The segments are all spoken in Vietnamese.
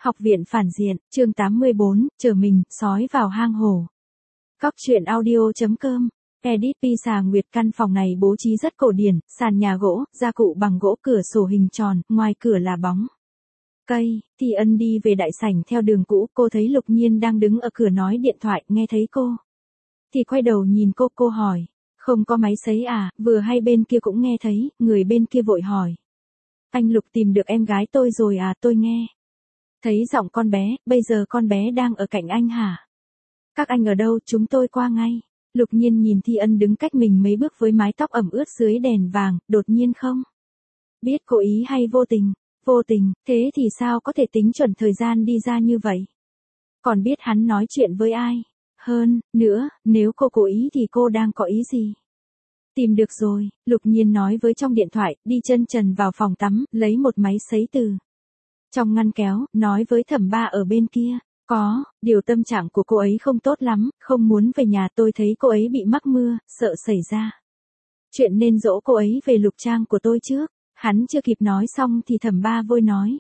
Học viện phản diện, chương 84, chờ mình, sói vào hang hổ. Cóc truyện audio.com. Edit Pisa Nguyệt. Căn phòng này bố trí rất cổ điển, sàn nhà gỗ, gia cụ bằng gỗ, cửa sổ hình tròn, ngoài cửa là bóng cây. Thi Ân đi về đại sảnh theo đường cũ, cô thấy Lục Nhiên đang đứng ở cửa nói điện thoại, nghe thấy cô thì quay đầu nhìn cô hỏi, không có máy sấy à? Vừa hay bên kia cũng nghe thấy, người bên kia vội hỏi, anh Lục tìm được em gái tôi rồi à? Tôi nghe thấy giọng con bé, bây giờ con bé đang ở cạnh anh hả? Các anh ở đâu? Chúng tôi qua ngay. Lục Nhiên nhìn Thi Ân đứng cách mình mấy bước với mái tóc ẩm ướt dưới đèn vàng, đột nhiên không biết cố ý hay vô tình. Vô tình, thế thì sao có thể tính chuẩn thời gian đi ra như vậy? Còn biết hắn nói chuyện với ai? Hơn nữa, nếu cô cố ý thì cô đang có ý gì? Tìm được rồi, Lục Nhiên nói với trong điện thoại, đi chân trần vào phòng tắm, lấy một máy sấy từ trong ngăn kéo, nói với Thẩm Ba ở bên kia, điều tâm trạng của cô ấy không tốt lắm, không muốn về nhà. Tôi thấy cô ấy bị mắc mưa, sợ xảy ra chuyện nên dỗ cô ấy về Lục Trang của tôi trước. Hắn chưa kịp nói xong thì Thẩm Ba vội nói,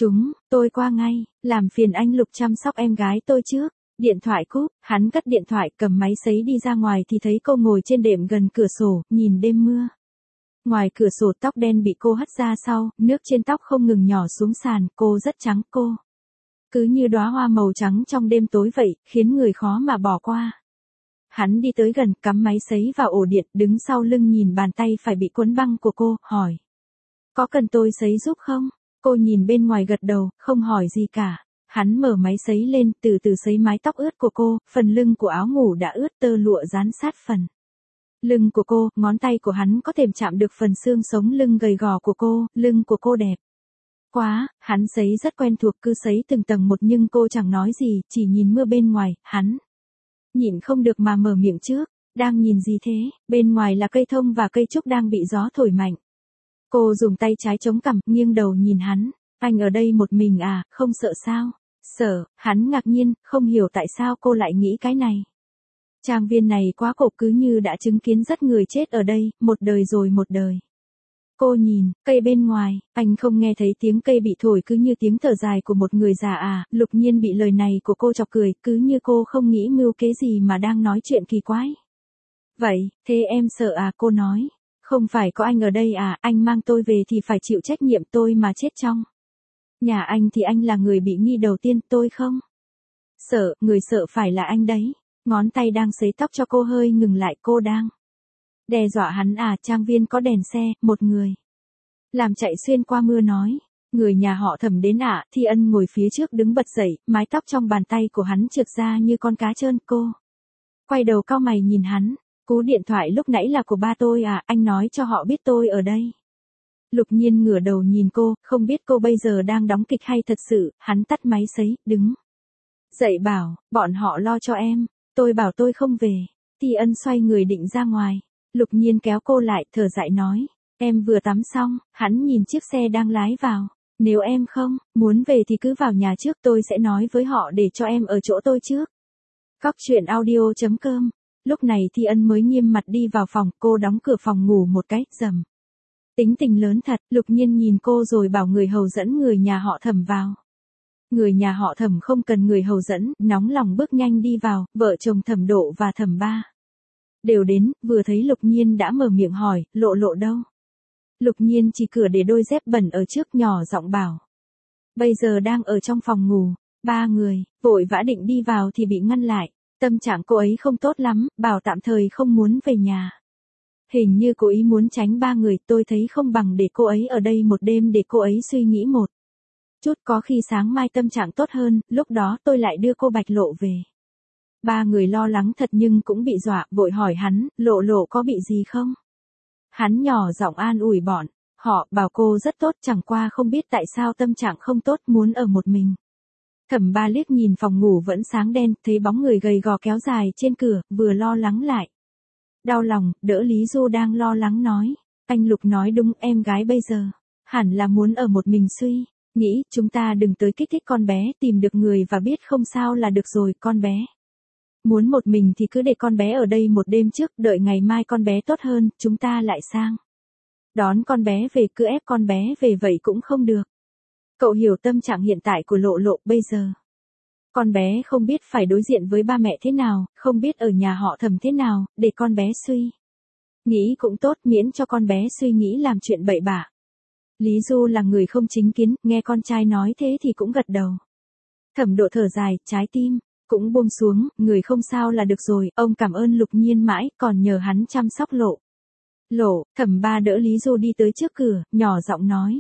tôi qua ngay, làm phiền anh Lục chăm sóc em gái tôi trước. Điện thoại cúp, hắn cất điện thoại, cầm máy sấy đi ra ngoài thì thấy cô ngồi trên đệm gần cửa sổ, nhìn đêm mưa. Ngoài cửa sổ tóc đen bị cô hất ra sau, nước trên tóc không ngừng nhỏ xuống sàn, cô rất trắng, cô cứ như đóa hoa màu trắng trong đêm tối vậy, khiến người khó mà bỏ qua. Hắn đi tới gần, cắm máy sấy vào ổ điện, đứng sau lưng nhìn bàn tay phải bị cuốn băng của cô, hỏi, có cần tôi sấy giúp không? Cô nhìn bên ngoài gật đầu, không hỏi gì cả. Hắn mở máy sấy lên, từ từ sấy mái tóc ướt của cô, phần lưng của áo ngủ đã ướt, tơ lụa dán sát phần lưng của cô, ngón tay của hắn có thể chạm được phần xương sống lưng gầy gò của cô, lưng của cô đẹp quá. Hắn sấy rất quen thuộc, cứ sấy từng tầng một, nhưng cô chẳng nói gì, chỉ nhìn mưa bên ngoài. Hắn nhịn không được mà mở miệng trước, đang nhìn gì thế? Bên ngoài là cây thông và cây trúc đang bị gió thổi mạnh. Cô dùng tay trái chống cằm, nghiêng đầu nhìn hắn, anh ở đây một mình à, không sợ sao? Sợ. Hắn ngạc nhiên, không hiểu tại sao cô lại nghĩ cái này. Trang viên này quá cổ, cứ như đã chứng kiến rất người chết ở đây, một đời rồi một đời. Cô nhìn, cây bên ngoài, anh không nghe thấy tiếng cây bị thổi, cứ như tiếng thở dài của một người già à? Lục Nhiên bị lời này của cô chọc cười, cứ như cô không nghĩ mưu kế gì mà đang nói chuyện kỳ quái. Vậy, thế em sợ à? Cô nói, không phải có anh ở đây à, anh mang tôi về thì phải chịu trách nhiệm, tôi mà chết trong nhà anh thì anh là người bị nghi đầu tiên, tôi không sợ, người sợ phải là anh đấy. Ngón tay đang sấy tóc cho cô hơi ngừng lại, cô đang đe dọa hắn à? Trang viên có đèn xe, một người làm chạy xuyên qua mưa nói, người nhà họ Thẩm đến ạ. Thi Ân ngồi phía trước đứng bật dậy, mái tóc trong bàn tay của hắn trượt ra như con cá trơn. Cô quay đầu cau mày nhìn hắn, cú điện thoại lúc nãy là của ba tôi à? Anh nói cho họ biết tôi ở đây. Lục Nhiên ngửa đầu nhìn cô, không biết cô bây giờ đang đóng kịch hay thật sự. Hắn tắt máy sấy, đứng dậy bảo, bọn họ lo cho em, tôi bảo tôi không về. Thi Ân xoay người định ra ngoài, Lục Nhiên kéo cô lại, thở dại nói, em vừa tắm xong. Hắn nhìn chiếc xe đang lái vào, nếu em không muốn về thì cứ vào nhà trước, tôi sẽ nói với họ để cho em ở chỗ tôi trước. Cóc truyện audio.com. Lúc này Thi Ân mới nghiêm mặt đi vào phòng, cô đóng cửa phòng ngủ một cái, rầm. Tính tình lớn thật. Lục Nhiên nhìn cô rồi bảo người hầu dẫn người nhà họ Thẩm vào. Người nhà họ Thẩm không cần người hầu dẫn, nóng lòng bước nhanh đi vào. Vợ chồng Thẩm Độ và Thẩm Ba đều đến, vừa thấy Lục Nhiên đã mở miệng hỏi, Lộ Lộ đâu? Lục Nhiên chỉ cửa để đôi dép bẩn ở trước, nhỏ giọng bảo, bây giờ đang ở trong phòng ngủ. Ba người vội vã định đi vào thì bị ngăn lại. Tâm trạng cô ấy không tốt lắm, bảo tạm thời không muốn về nhà. Hình như cô ý muốn tránh ba người. Tôi thấy không bằng để cô ấy ở đây một đêm để cô ấy suy nghĩ một chút, có khi sáng mai tâm trạng tốt hơn, lúc đó tôi lại đưa cô Bạch Lộ về. Ba người lo lắng thật nhưng cũng bị dọa, vội hỏi hắn, Lộ Lộ có bị gì không? Hắn nhỏ giọng an ủi bọn họ, bảo cô rất tốt, chẳng qua không biết tại sao tâm trạng không tốt, muốn ở một mình. Thẩm Ba liếc nhìn phòng ngủ vẫn sáng đen, thấy bóng người gầy gò kéo dài trên cửa, vừa lo lắng lại đau lòng, đỡ Lý Du đang lo lắng nói, anh Lục nói đúng, em gái bây giờ hẳn là muốn ở một mình, suy nghĩ, chúng ta đừng tới kích thích con bé, tìm được người và biết không sao là được rồi. Con bé muốn một mình thì cứ để con bé ở đây một đêm trước, đợi ngày mai con bé tốt hơn, chúng ta lại sang đón con bé về, cứ ép con bé về vậy cũng không được. Cậu hiểu tâm trạng hiện tại của Lộ Lộ bây giờ. Con bé không biết phải đối diện với ba mẹ thế nào, không biết ở nhà họ Thẩm thế nào, để con bé suy nghĩ cũng tốt, miễn cho con bé suy nghĩ làm chuyện bậy bạ. Lý Du là người không chính kiến, nghe con trai nói thế thì cũng gật đầu. Thẩm Độ thở dài, trái tim cũng buông xuống, người không sao là được rồi, ông cảm ơn Lục Nhiên mãi, còn nhờ hắn chăm sóc Lộ Lộ. Thẩm Ba đỡ Lý Du đi tới trước cửa, nhỏ giọng nói.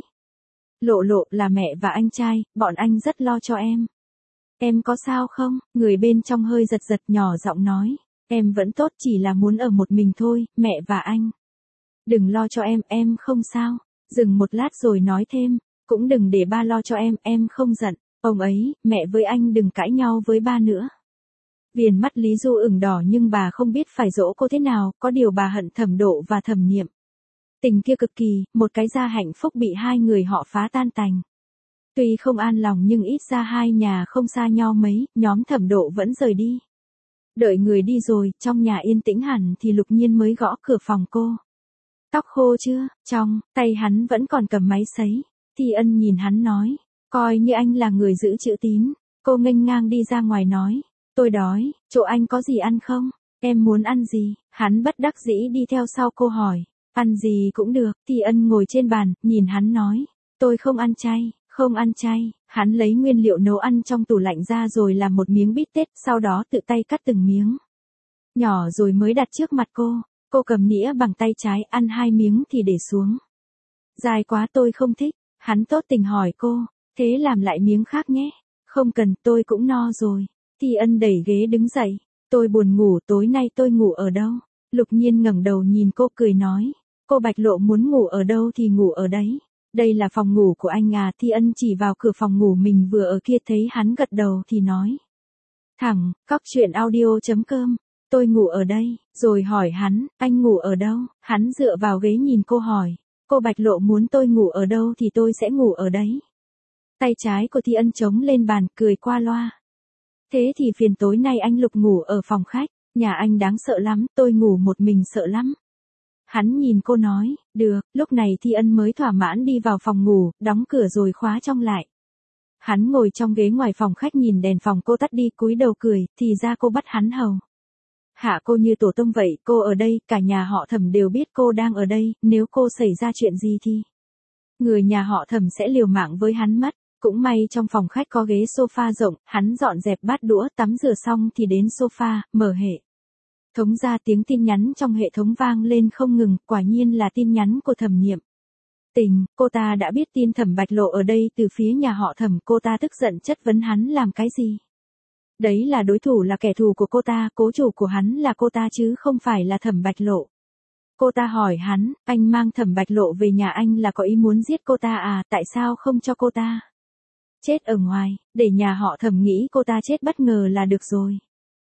Lộ Lộ, là mẹ và anh trai, bọn anh rất lo cho em. Em có sao không? Người bên trong hơi giật giật, nhỏ giọng nói. Em vẫn tốt, chỉ là muốn ở một mình thôi, mẹ và anh. Đừng lo cho em không sao. Dừng một lát rồi nói thêm, cũng đừng để ba lo cho em không giận. Ông ấy, mẹ với anh đừng cãi nhau với ba nữa. Viền mắt Lý Du ửng đỏ nhưng bà không biết phải dỗ cô thế nào, có điều bà hận Thẩm Độ và Thẩm Niệm. Tình kia cực kỳ, một cái gia hạnh phúc bị hai người họ phá tan tành. Tuy không an lòng nhưng ít ra hai nhà không xa nhau mấy, nhóm Thẩm Độ vẫn rời đi. Đợi người đi rồi, trong nhà yên tĩnh hẳn thì Lục Nhiên mới gõ cửa phòng cô. Tóc khô chưa? Trong tay hắn vẫn còn cầm máy sấy. Thi Ân nhìn hắn nói, coi như anh là người giữ chữ tín. Cô nghênh ngang đi ra ngoài nói, tôi đói, chỗ anh có gì ăn không? Em muốn ăn gì? Hắn bất đắc dĩ đi theo sau cô hỏi, ăn gì cũng được. Thi Ân ngồi trên bàn, nhìn hắn nói, tôi không ăn chay. Không ăn chay. Hắn lấy nguyên liệu nấu ăn trong tủ lạnh ra rồi làm một miếng bít tết, sau đó tự tay cắt từng miếng nhỏ rồi mới đặt trước mặt cô. Cô cầm nĩa bằng tay trái, ăn 2 miếng thì để xuống. Dài quá tôi không thích. Hắn tốt tình hỏi cô, thế làm lại miếng khác nhé. Không cần, tôi cũng no rồi. Thi Ân đẩy ghế đứng dậy. Tôi buồn ngủ, tối nay tôi ngủ ở đâu? Lục Nhiên ngẩng đầu nhìn cô cười nói, cô Bạch Lộ muốn ngủ ở đâu thì ngủ ở đấy. Đây là phòng ngủ của anh à? Thi Ân chỉ vào cửa phòng ngủ mình vừa ở kia, thấy hắn gật đầu thì nói. Thẳng, coctruyện.audio.com, tôi ngủ ở đây, rồi hỏi hắn, anh ngủ ở đâu? Hắn dựa vào ghế nhìn cô hỏi, cô Bạch Lộ muốn tôi ngủ ở đâu thì tôi sẽ ngủ ở đấy. Tay trái của Thi Ân chống lên bàn, cười qua loa. Thế thì phiền tối nay anh Lục ngủ ở phòng khách, nhà anh đáng sợ lắm, tôi ngủ một mình sợ lắm. Hắn nhìn cô nói, được. Lúc này Thi Ân mới thỏa mãn đi vào phòng ngủ, đóng cửa rồi khóa trong lại. Hắn ngồi trong ghế ngoài phòng khách nhìn đèn phòng cô tắt đi, cúi đầu cười, thì ra cô bắt hắn hầu hạ cô như tổ tông vậy. Cô ở đây, cả nhà họ Thẩm đều biết cô đang ở đây, nếu cô xảy ra chuyện gì thì người nhà họ Thẩm sẽ liều mạng với hắn mất. Cũng may trong phòng khách có ghế sofa rộng, hắn dọn dẹp bát đũa, tắm rửa xong thì đến sofa, mở hệ thống ra, tiếng tin nhắn trong hệ thống vang lên không ngừng, quả nhiên là tin nhắn của Thẩm Niệm. Tình, cô ta đã biết tin Thẩm Bạch Lộ ở đây từ phía nhà họ Thẩm, cô ta tức giận chất vấn hắn làm cái gì. Đấy là đối thủ, là kẻ thù của cô ta, cố chủ của hắn là cô ta chứ không phải là Thẩm Bạch Lộ. Cô ta hỏi hắn, anh mang Thẩm Bạch Lộ về nhà anh là có ý muốn giết cô ta à, tại sao không cho cô ta chết ở ngoài, để nhà họ Thẩm nghĩ cô ta chết bất ngờ là được rồi.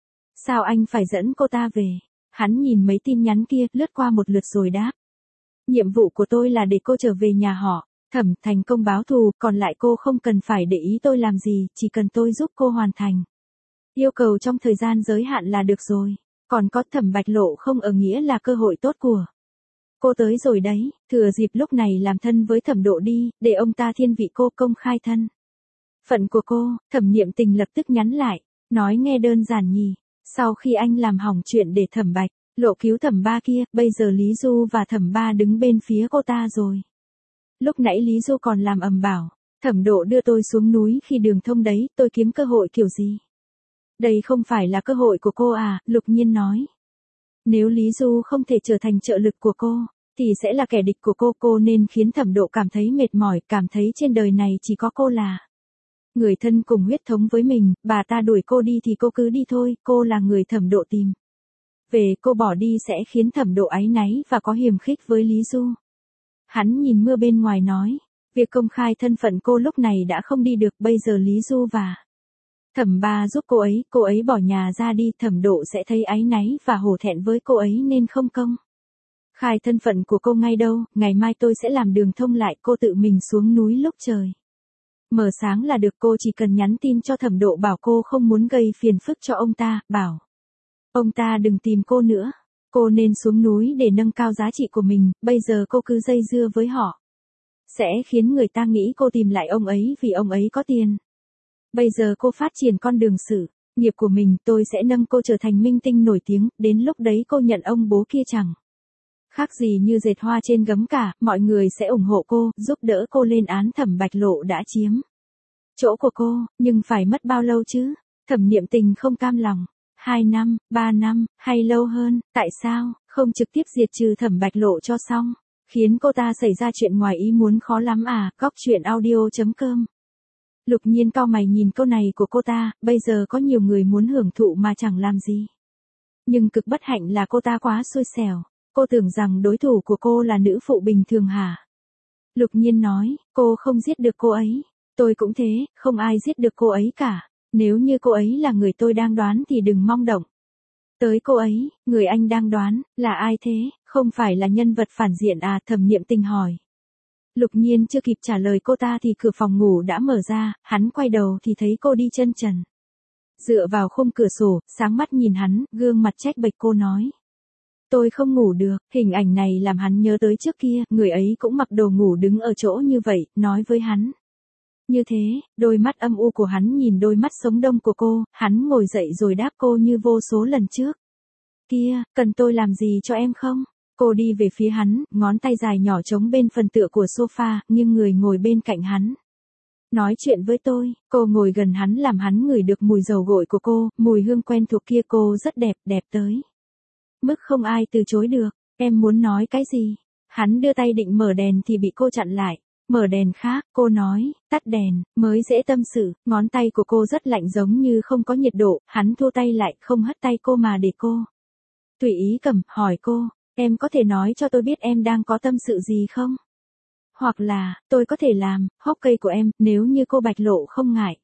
Sao anh phải dẫn cô ta về? Hắn nhìn mấy tin nhắn kia, lướt qua một lượt rồi đáp. Nhiệm vụ của tôi là để cô trở về nhà họ Thẩm thành công báo thù, còn lại cô không cần phải để ý tôi làm gì, chỉ cần tôi giúp cô hoàn thành yêu cầu trong thời gian giới hạn là được rồi. Còn có Thẩm Bạch Lộ không ở nghĩa là cơ hội tốt của cô tới rồi đấy, thừa dịp lúc này làm thân với Thẩm Độ đi, để ông ta thiên vị cô, công khai thân phận của cô. Thẩm Niệm Tình lập tức nhắn lại, nói nghe đơn giản nhỉ. Sau khi anh làm hỏng chuyện để Thẩm Bạch Lộ cứu Thẩm Ba kia, bây giờ Lý Du và Thẩm Ba đứng bên phía cô ta rồi. Lúc nãy Lý Du còn làm ầm bảo, Thẩm Độ đưa tôi xuống núi khi đường thông đấy, tôi kiếm cơ hội kiểu gì? Đây không phải là cơ hội của cô à? Lục Nhiên nói. Nếu Lý Du không thể trở thành trợ lực của cô, thì sẽ là kẻ địch của cô nên khiến Thẩm Độ cảm thấy mệt mỏi, cảm thấy trên đời này chỉ có cô là người thân cùng huyết thống với mình, bà ta đuổi cô đi thì cô cứ đi thôi, cô là người Thẩm Độ tìm về, cô bỏ đi sẽ khiến Thẩm Độ áy náy và có hiềm khích với Lý Du. Hắn nhìn mưa bên ngoài nói, việc công khai thân phận cô lúc này đã không đi được, bây giờ Lý Du và Thẩm Ba giúp cô ấy bỏ nhà ra đi, Thẩm Độ sẽ thấy áy náy và hổ thẹn với cô ấy nên không công khai thân phận của cô ngay đâu, ngày mai tôi sẽ làm đường thông lại, cô tự mình xuống núi lúc trời mở sáng là được, cô chỉ cần nhắn tin cho Thẩm Độ bảo cô không muốn gây phiền phức cho ông ta, bảo ông ta đừng tìm cô nữa. Cô nên xuống núi để nâng cao giá trị của mình, bây giờ cô cứ dây dưa với họ sẽ khiến người ta nghĩ cô tìm lại ông ấy vì ông ấy có tiền. Bây giờ cô phát triển con đường sự nghiệp của mình, tôi sẽ nâng cô trở thành minh tinh nổi tiếng, đến lúc đấy cô nhận ông bố kia chẳng khác gì như dệt hoa trên gấm cả, mọi người sẽ ủng hộ cô, giúp đỡ cô lên án Thẩm Bạch Lộ đã chiếm chỗ của cô, nhưng phải mất bao lâu chứ? Thẩm Niệm Tình không cam lòng. 2 năm, 3 năm, hay lâu hơn, tại sao không trực tiếp diệt trừ Thẩm Bạch Lộ cho xong? Khiến cô ta xảy ra chuyện ngoài ý muốn khó lắm à? Cóc truyện audio.com. Lục Nhiên cau mày nhìn câu này của cô ta, bây giờ có nhiều người muốn hưởng thụ mà chẳng làm gì. Nhưng cực bất hạnh là cô ta quá xui xẻo. Cô tưởng rằng đối thủ của cô là nữ phụ bình thường hả? Lục Nhiên nói, cô không giết được cô ấy. Tôi cũng thế, không ai giết được cô ấy cả. Nếu như cô ấy là người tôi đang đoán thì đừng mong động tới cô ấy. Người anh đang đoán, là ai thế? Không phải là nhân vật phản diện à? Thẩm Niệm Tình hỏi. Lục Nhiên chưa kịp trả lời cô ta thì cửa phòng ngủ đã mở ra, hắn quay đầu thì thấy cô đi chân trần. Dựa vào khung cửa sổ, sáng mắt nhìn hắn, gương mặt trách bệch cô nói. Tôi không ngủ được, hình ảnh này làm hắn nhớ tới trước kia, người ấy cũng mặc đồ ngủ đứng ở chỗ như vậy, nói với hắn. Như thế, đôi mắt âm u của hắn nhìn đôi mắt sống đông của cô, hắn ngồi dậy rồi đáp cô như vô số lần trước. Kia, cần tôi làm gì cho em không? Cô đi về phía hắn, ngón tay dài nhỏ trống bên phần tựa của sofa, nhưng người ngồi bên cạnh hắn. Nói chuyện với tôi, cô ngồi gần hắn làm hắn ngửi được mùi dầu gội của cô, mùi hương quen thuộc kia. Cô rất đẹp, đẹp tới mức không ai từ chối được. Em muốn nói cái gì? Hắn đưa tay định mở đèn thì bị cô chặn lại. Mở đèn khác, cô nói, tắt đèn, mới dễ tâm sự. Ngón tay của cô rất lạnh giống như không có nhiệt độ, hắn thu tay lại, không hất tay cô mà để cô tùy ý cầm, hỏi cô, em có thể nói cho tôi biết em đang có tâm sự gì không? Hoặc là, tôi có thể làm hốc cây của em, nếu như cô Bạch Lộ không ngại.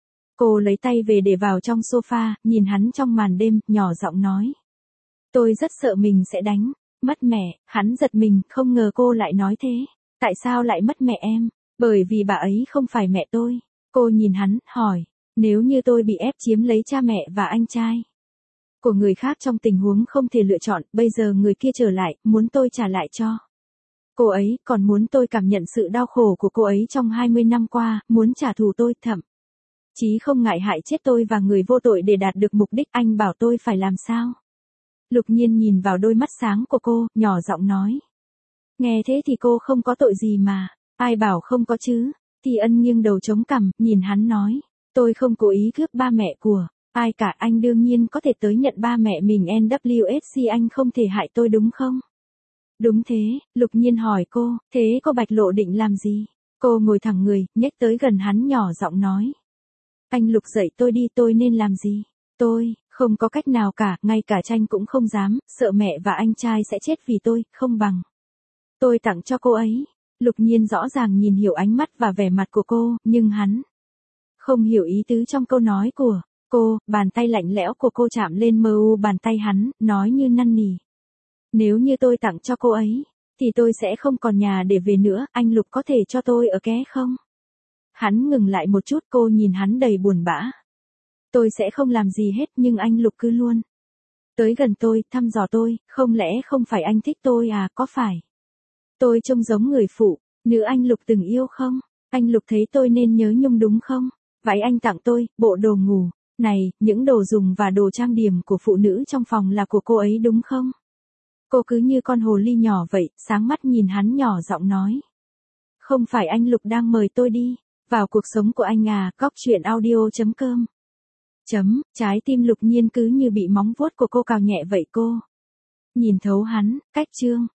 Cô lấy tay về để vào trong sofa, nhìn hắn trong màn đêm, nhỏ giọng nói. Tôi rất sợ mình sẽ đánh mất mẹ. Hắn giật mình, không ngờ cô lại nói thế. Tại sao lại mất mẹ em? Bởi vì bà ấy không phải mẹ tôi. Cô nhìn hắn, hỏi, nếu như tôi bị ép chiếm lấy cha mẹ và anh trai của người khác trong tình huống không thể lựa chọn, bây giờ người kia trở lại, muốn tôi trả lại cho cô ấy, còn muốn tôi cảm nhận sự đau khổ của cô ấy trong 20 năm qua, muốn trả thù tôi, thậm chí không ngại hại chết tôi và người vô tội để đạt được mục đích. Anh bảo tôi phải làm sao? Lục Nhiên nhìn vào đôi mắt sáng của cô, nhỏ giọng nói. Nghe thế thì cô không có tội gì mà. Ai bảo không có chứ? Thì Ân nghiêng đầu chống cằm, nhìn hắn nói. Tôi không cố ý cướp ba mẹ của ai cả, anh đương nhiên có thể tới nhận ba mẹ mình. NWSC, anh không thể hại tôi đúng không? Đúng thế. Lục Nhiên hỏi cô, thế cô Bạch Lộ định làm gì? Cô ngồi thẳng người, nhếch tới gần hắn, nhỏ giọng nói. Anh Lục dạy tôi đi, tôi nên làm gì? Tôi không có cách nào cả, ngay cả tranh cũng không dám, sợ mẹ và anh trai sẽ chết vì tôi, không bằng tôi tặng cho cô ấy. Lục Nhiên rõ ràng nhìn hiểu ánh mắt và vẻ mặt của cô, nhưng hắn không hiểu ý tứ trong câu nói của cô. Bàn tay lạnh lẽo của cô chạm lên mờ u bàn tay hắn, nói như năn nỉ. Nếu như tôi tặng cho cô ấy, thì tôi sẽ không còn nhà để về nữa, anh Lục có thể cho tôi ở ké không? Hắn ngừng lại một chút, cô nhìn hắn đầy buồn bã. Tôi sẽ không làm gì hết, nhưng anh Lục cứ luôn tới gần tôi, thăm dò tôi, không lẽ không phải anh thích tôi à? Có phải tôi trông giống người phụ nữ anh Lục từng yêu không? Anh Lục thấy tôi nên nhớ nhung đúng không? Váy anh tặng tôi, bộ đồ ngủ này, những đồ dùng và đồ trang điểm của phụ nữ trong phòng là của cô ấy đúng không? Cô cứ như con hồ ly nhỏ vậy, sáng mắt nhìn hắn, nhỏ giọng nói. Không phải anh Lục đang mời tôi đi vào cuộc sống của anh à? Cóc truyện audio.com. Trái tim Lục Nhiên cứ như bị móng vuốt của cô cào nhẹ vậy. Cô nhìn thấu hắn, cách chương